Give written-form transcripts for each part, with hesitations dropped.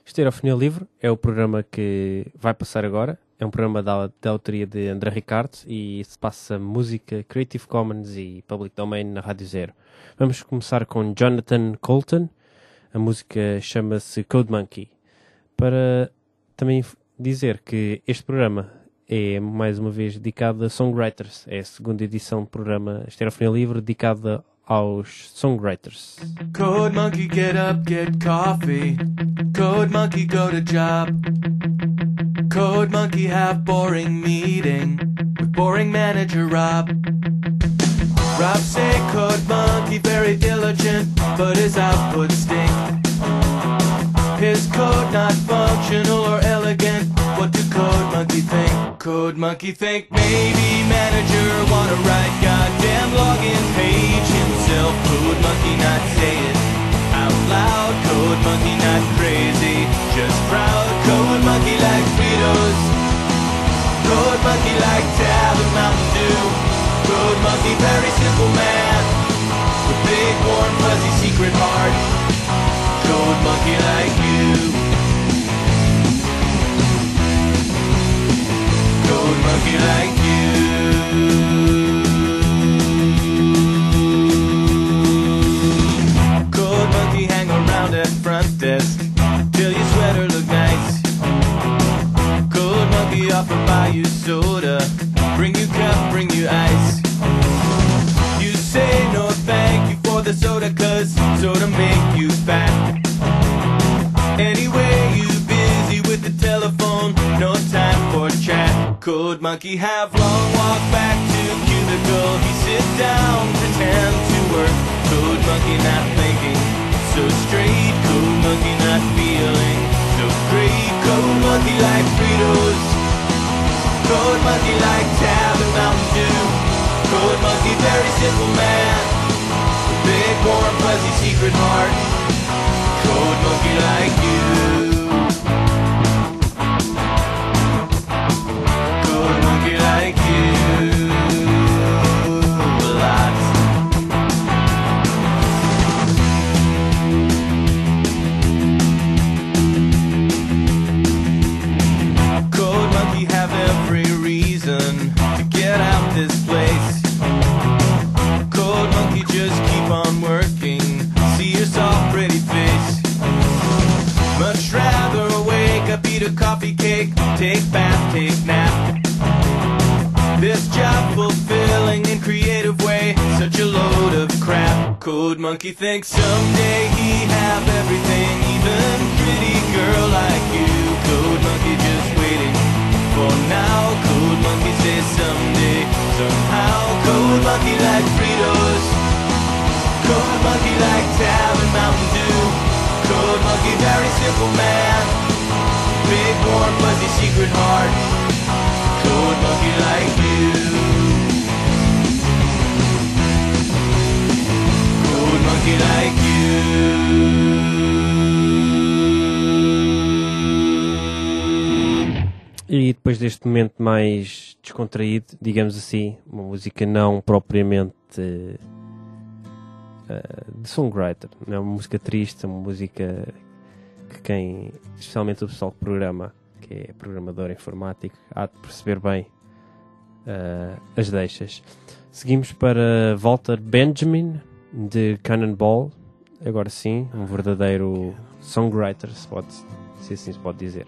Estereofonia Livre é o programa que vai passar agora. É um programa da autoria de André Ricardo e se passa música Creative Commons e Public Domain na Rádio Zero. Vamos começar com Jonathan Colton. A música chama-se Code Monkey. Para também dizer que este programa é mais uma vez dedicado a songwriters. É a segunda edição do programa Estereofonia Livre dedicada aos songwriters. Code Monkey, get up, get coffee. Code Monkey, go to job. Code Monkey, have boring meeting with boring manager Rob. Rob say Code Monkey very diligent, but his output stink. His code not functional or elegant. What do Code Monkey think? Code Monkey think maybe manager wanna write goddamn login page himself. Code Monkey not say it out loud. Code Monkey not crazy, just proud. Code Monkey like Fritos. Code Monkey like Tab and Mountain Dew. Code Monkey very simple man with big warm fuzzy secret heart. Code Monkey like you. Code Monkey like you. Code Monkey hang around at front desk till your sweater look nice. Code Monkey offer buy you soda, bring you cup, bring you ice. You say no thank you for the soda, cause soda make you fat. Anyway, you busy with the telephone, no time for chat. Code Monkey have long walk back to cubicle. He sit down, pretend to work. Code Monkey not thinking so straight. Code Monkey not feeling so great. Code Monkey like Fritos. Code Monkey like Tab and Mountain Dew. Code Monkey very simple man, big warm fuzzy secret heart. Code Monkey like you. Code Monkey like you. A lot. Code Monkey have every reason to get out this place. Code Monkey just keep on working. See your soft pretty face. Much rather wake up, eat a coffee cake, take bath, take nap. This job fulfilling in creative way, such a load of crap. Code Monkey thinks someday he have everything, even pretty girl like you. Code Monkey just waiting for now. Code Monkey says someday, somehow. Code Monkey like Fritos. Code Monkey like Tab and Mountain Dew. Code Monkey very simple man, big warm fuzzy secret heart. Code Monkey like you. Code Monkey like you. E depois deste momento mais descontraído, digamos assim, uma música não propriamente de songwriter, não é uma música triste, é uma música que quem, especialmente o pessoal que programa, que é programador informático, há de perceber bem as deixas. Seguimos para Walter Benjamin de Cannonball, agora sim, um verdadeiro songwriter, se assim se pode dizer.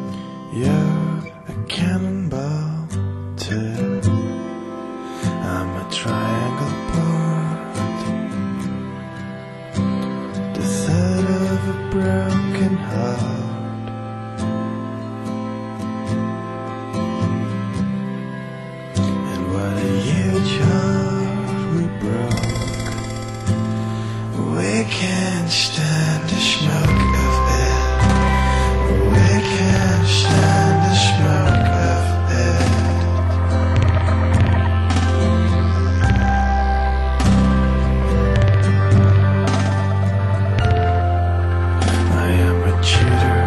You're a cannonball too. I'm a huge heart we broke. We can't stand the smoke of it. We can't stand the smoke of it. I am a cheater.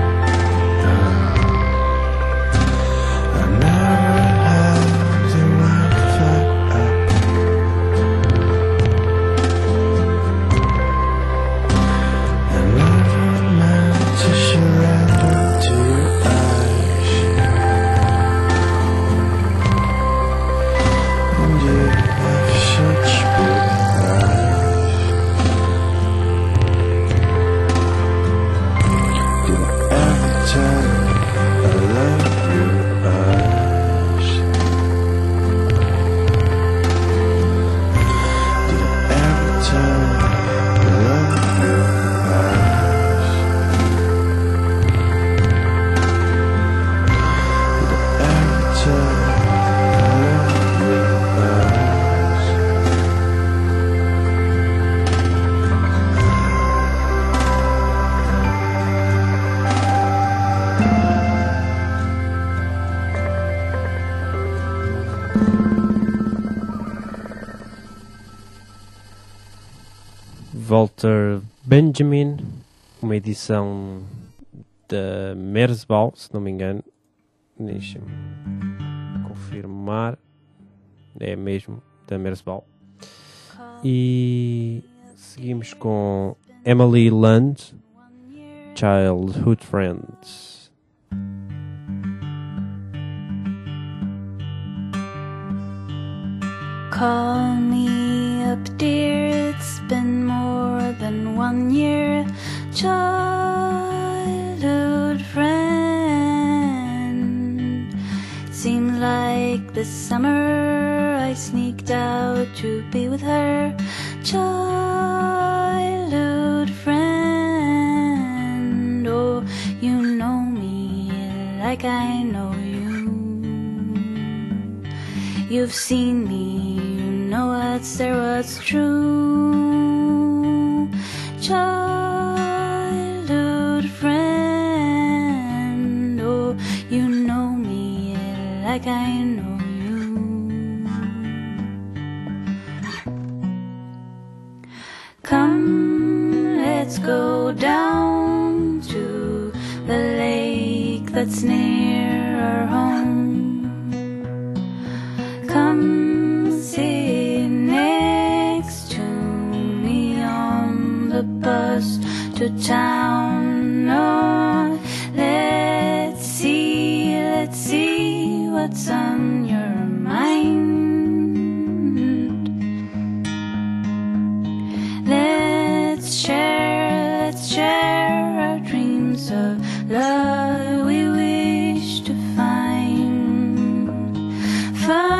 I never had the right foot up. I never meant to surrender to your eyes. And you have such big eyes. Did I ever tell you I love your eyes? Did I ever tell you I love your eyes? Did I ever tell you I love your eyes? Walter Benjamin, uma edição da Merzbow, se não me engano. Deixa-me confirmar. É mesmo da Merzbow. E seguimos com Emily Lunt, Childhood Friends. Call me up, dear, it's been more than 1 year. Childhood friend. Seemed like this summer I sneaked out to be with her. Childhood friend. Oh, you know me like I know you. You've seen me, you know what's there, what's true. Childhood friend. Oh, you know me like I know you. Come, let's go down to the lake that's near our home. Come sit next to me on the bus to town. Oh, let's see what's on your mind. Let's share our dreams of love we wish to find.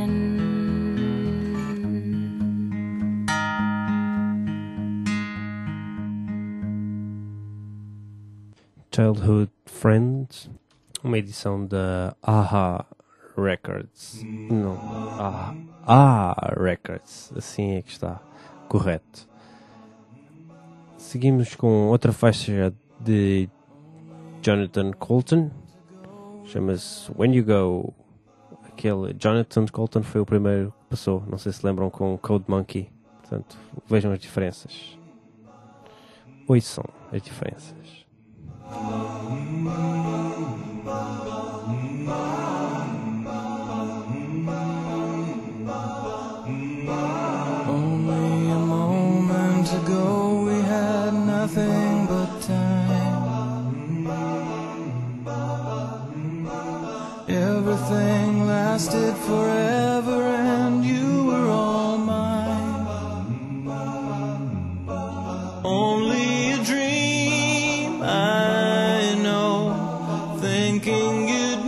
grin. Childhood Friends, uma edição da AHA Records. Não, AHA Records, assim é que está correto. Seguimos com outra faixa de Jonathan Coulton, chama-se When You Go. Aquele Jonathan Coulton foi o primeiro que passou, não sei se lembram, com Code Monkey, portanto vejam as diferenças, ouçam as diferenças. Only a moment ago we had nothing but time. Everything lasted forever and you were all mine. Only a dream, I know, thinking you'd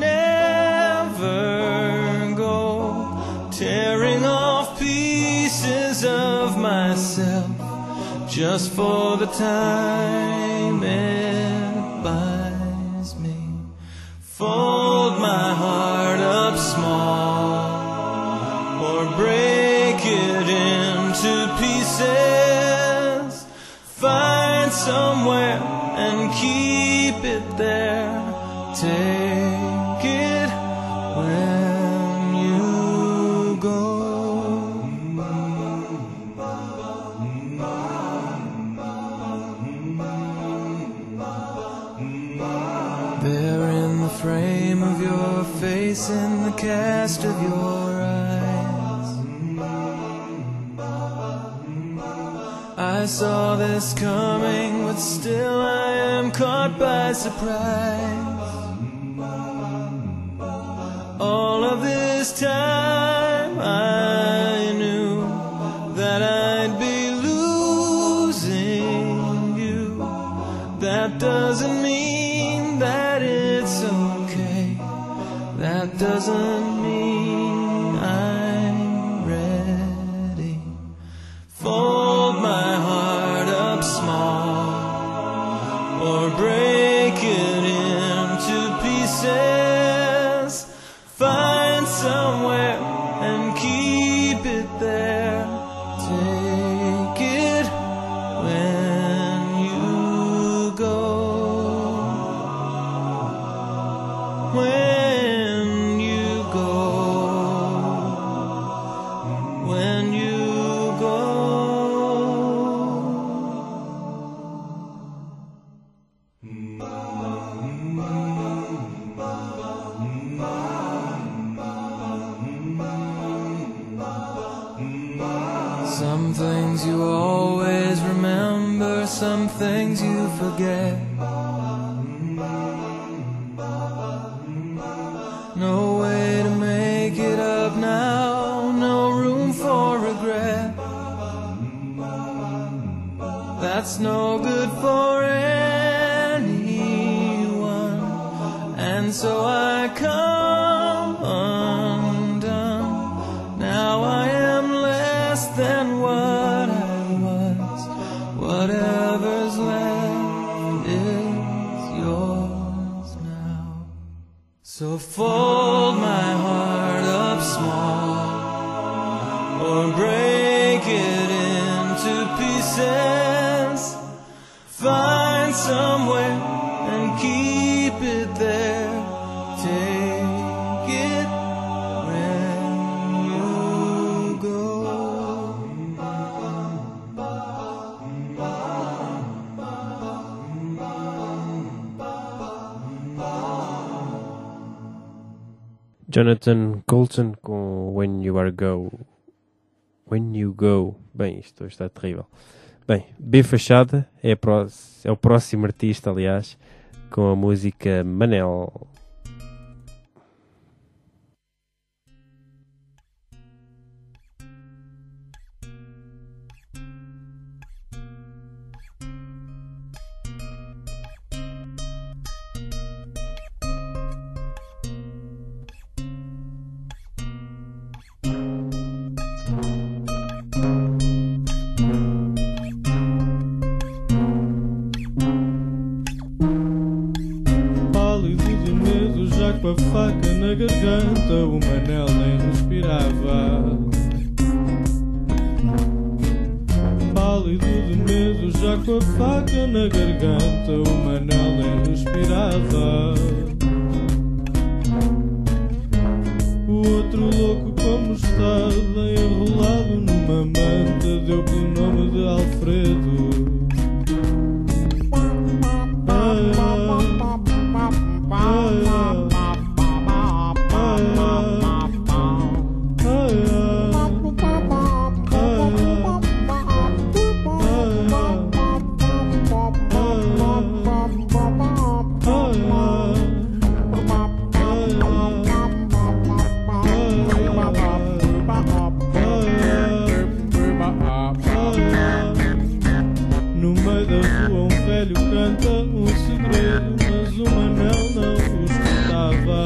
never go, tearing off pieces of myself just for the time it buys me. Fold my heart up small or break it into pieces. Find somewhere and keep it there. Take it when you go. There in the frame of your face, in the cast of your eyes, I saw this coming, but still I am caught by surprise. All of this time I knew that I'd be losing you. That doesn't mean that it's okay. That doesn't mean I'm ready. Fold my heart up small or break it into pieces. Find somewhere and keep it there. Take it when you go. When you go. When you go. Some things you always remember, some things you forget. No way to make it up now, no room for regret. That's no good for anyone, and so I come undone. Now I am less than what I was. Whatever's left is yours now. So fold my heart up small or break it into pieces. Find somewhere and keep it there. Take it when you go. Jonathan Coulton com When You Are Go. When You Go. Bem, isto hoje está terrível. Bem, B Fachada é o próximo artista, aliás, com a música Manel. já com a faca na garganta, o Manel nem respirava. O outro louco como estava, enrolado numa manta, deu pelo nome de Alfredo. No meio da rua um velho canta um segredo, mas o Manel não o escutava.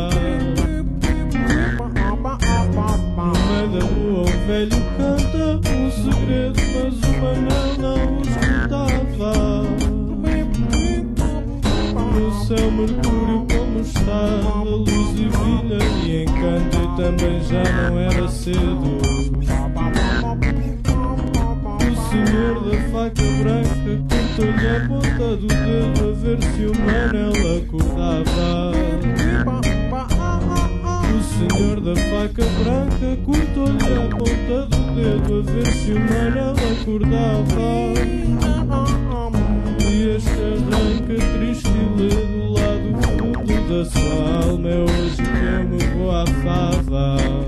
No meio da rua um velho canta um segredo, mas o Manel não o escutava. No céu Mercúrio como está, a luz e brilha e encanta, e também já não era cedo. O senhor da faca branca cortou-lhe a ponta do dedo a ver se o Manel acordava. O senhor da faca branca cortou-lhe a ponta do dedo a ver se o Manel acordava. E este arranca triste e lê do lado fundo da sua alma, é hoje que eu me vou à fava.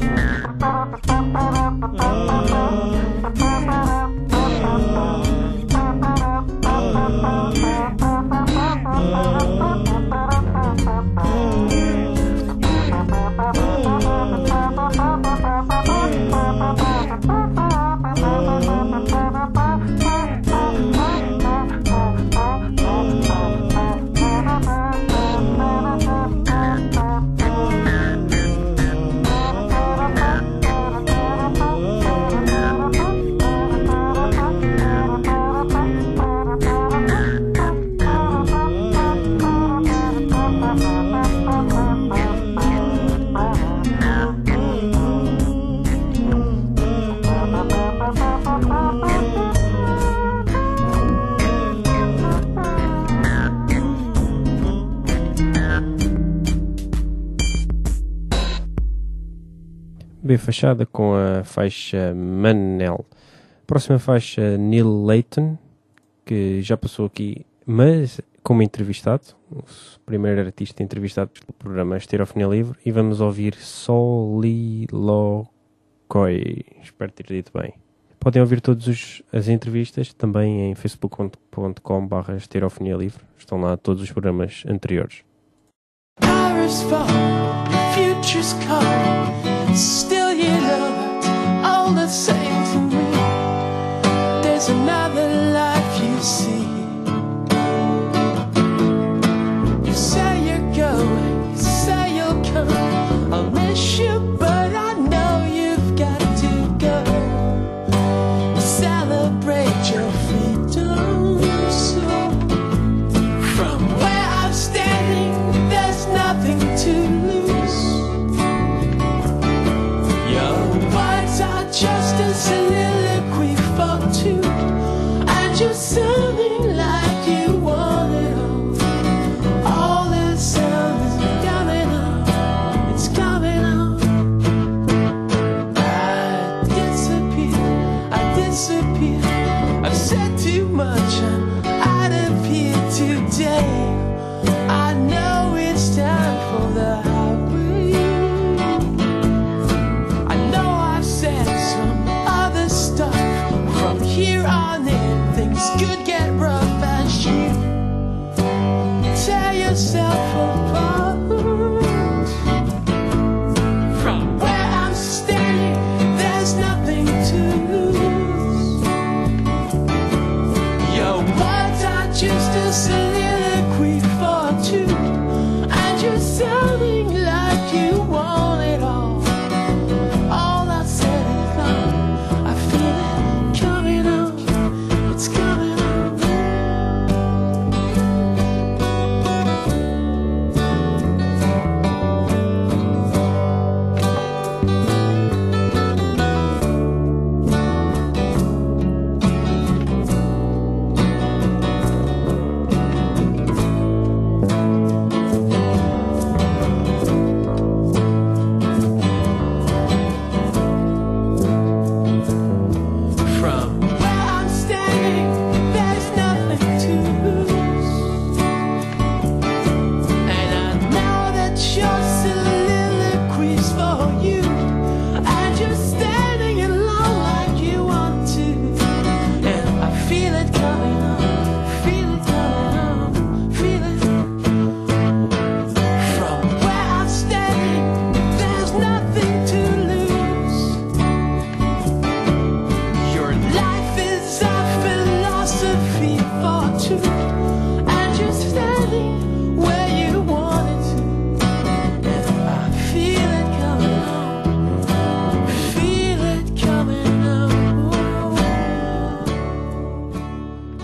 B fachada com a faixa Manel. Próxima faixa, Neil Layton, que já passou aqui, mas como entrevistado, o primeiro artista entrevistado pelo programa Estereofonia Livre, e vamos ouvir Soliloquy. Espero ter dito bem. Podem ouvir todas as entrevistas também em facebook.com/Estereofonia Livre. Estão lá todos os programas anteriores. Paris fall, your future's come. Still you know it's all the same to me. There's another life you see. You say you're going, you say you'll come. I'll miss you, but I know you've got to go. Celebrate your freedom, so from where I'm standing, there's nothing to lose. Your words are just a soliloquy for two, and you're sounding like you want it all. All this sound is coming out, it's coming out. I disappear, I've said too much, I'm out of here today. I know it's time for the highway. I know I've said some other stuff. From here on in, things could get rough as you tear yourself apart. From where I'm standing, there's nothing to lose. Your words are just a soliloquy for two,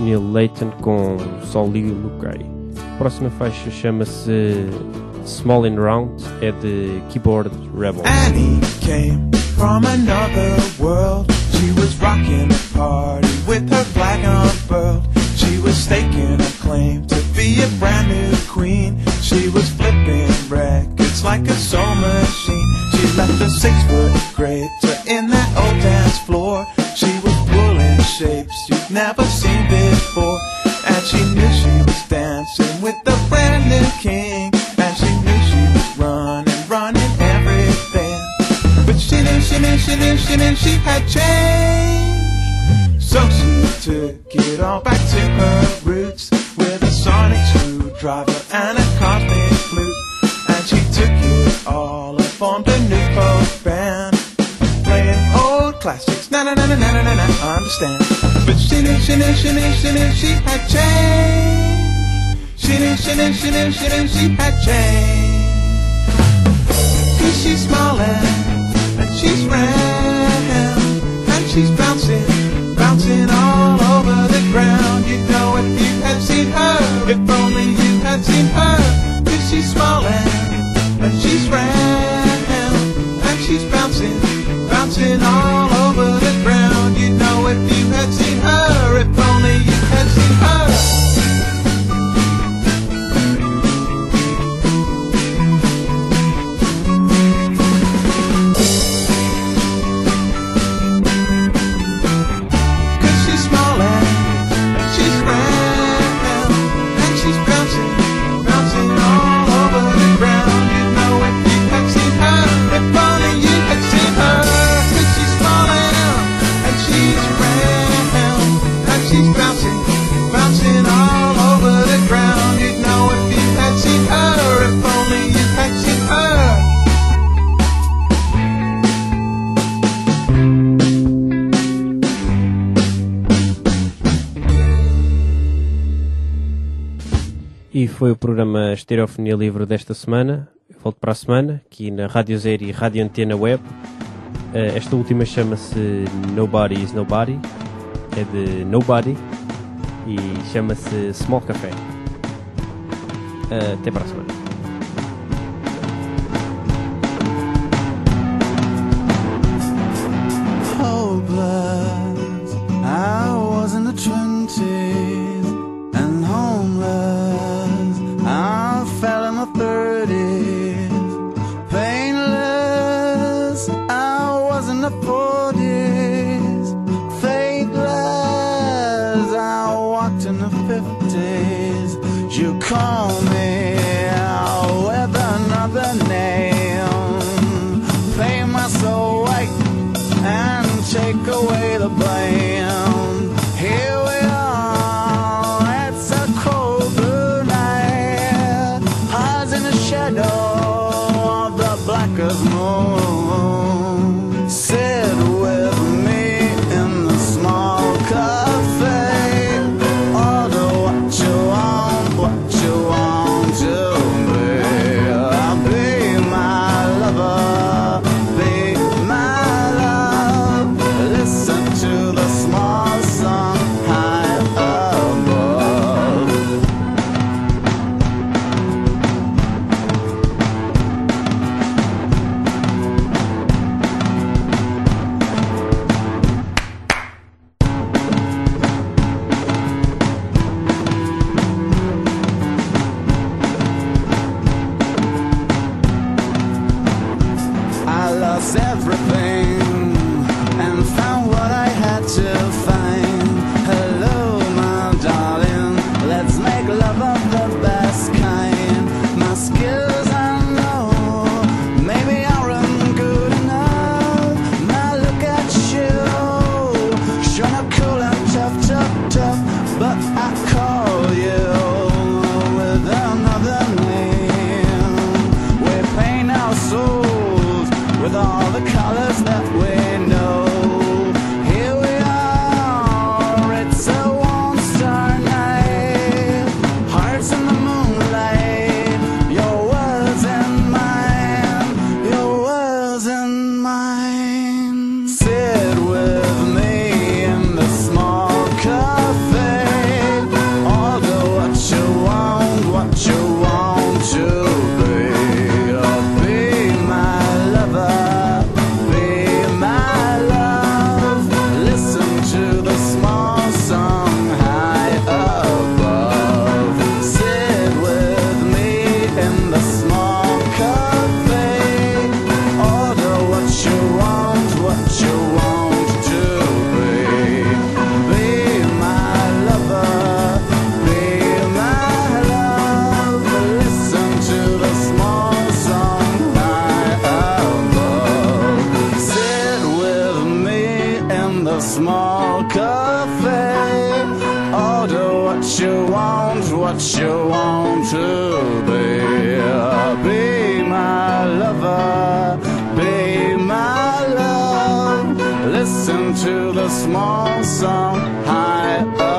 Neil Layton com Soliloquy. A próxima faixa chama-se Small and Round, é de Keyboard Rebel. Annie came from another world. She was rocking a party with her flag unfurled. She was staking a claim to be a brand new queen. She was flipping records like a soul machine. She left a 6-foot crater in that old dance floor. She was pulling shapes you'd never seen before. And she knew she was dancing with the brand new king. And she knew she was running everything. But she knew she had changed. So she took it all back to her roots with a sonic screwdriver and a cosmic flute. And she took it all and formed a new folk band, playing old classics, na na na na na na na, I understand. But she knew she had changed. She knew she had changed. She's smiling and she's round and she's bouncing all over the ground. You'd know if you had seen her, if only you had seen her. 'Cause she's smiling and she's round and she's bouncing all over the ground. You'd know if you had seen her, if only you had seen her. E foi o programa Estereofonia Livre desta semana. Eu volto para a semana, aqui na Rádio Zero e Rádio Antena Web. Esta última chama-se Nobody is Nobody, é de Nobody e chama-se Small Café. Até para a semana. Hopeless, I was in the 20s, and homeless, I fell in the 30s. Painless, I was in the 40s. Faithless, I walked in the 50s. You call me with another name, paint my soul white and take away the blame. Here we are, it's a cold blue night, hides in the shadow of the blackest moon. Sit with me in the small cafe, order what you want to be. I'll be my lover, be my love. Listen to the in the small cafe. Order what you want to be. Be my lover, be my love. Listen to the small song high up.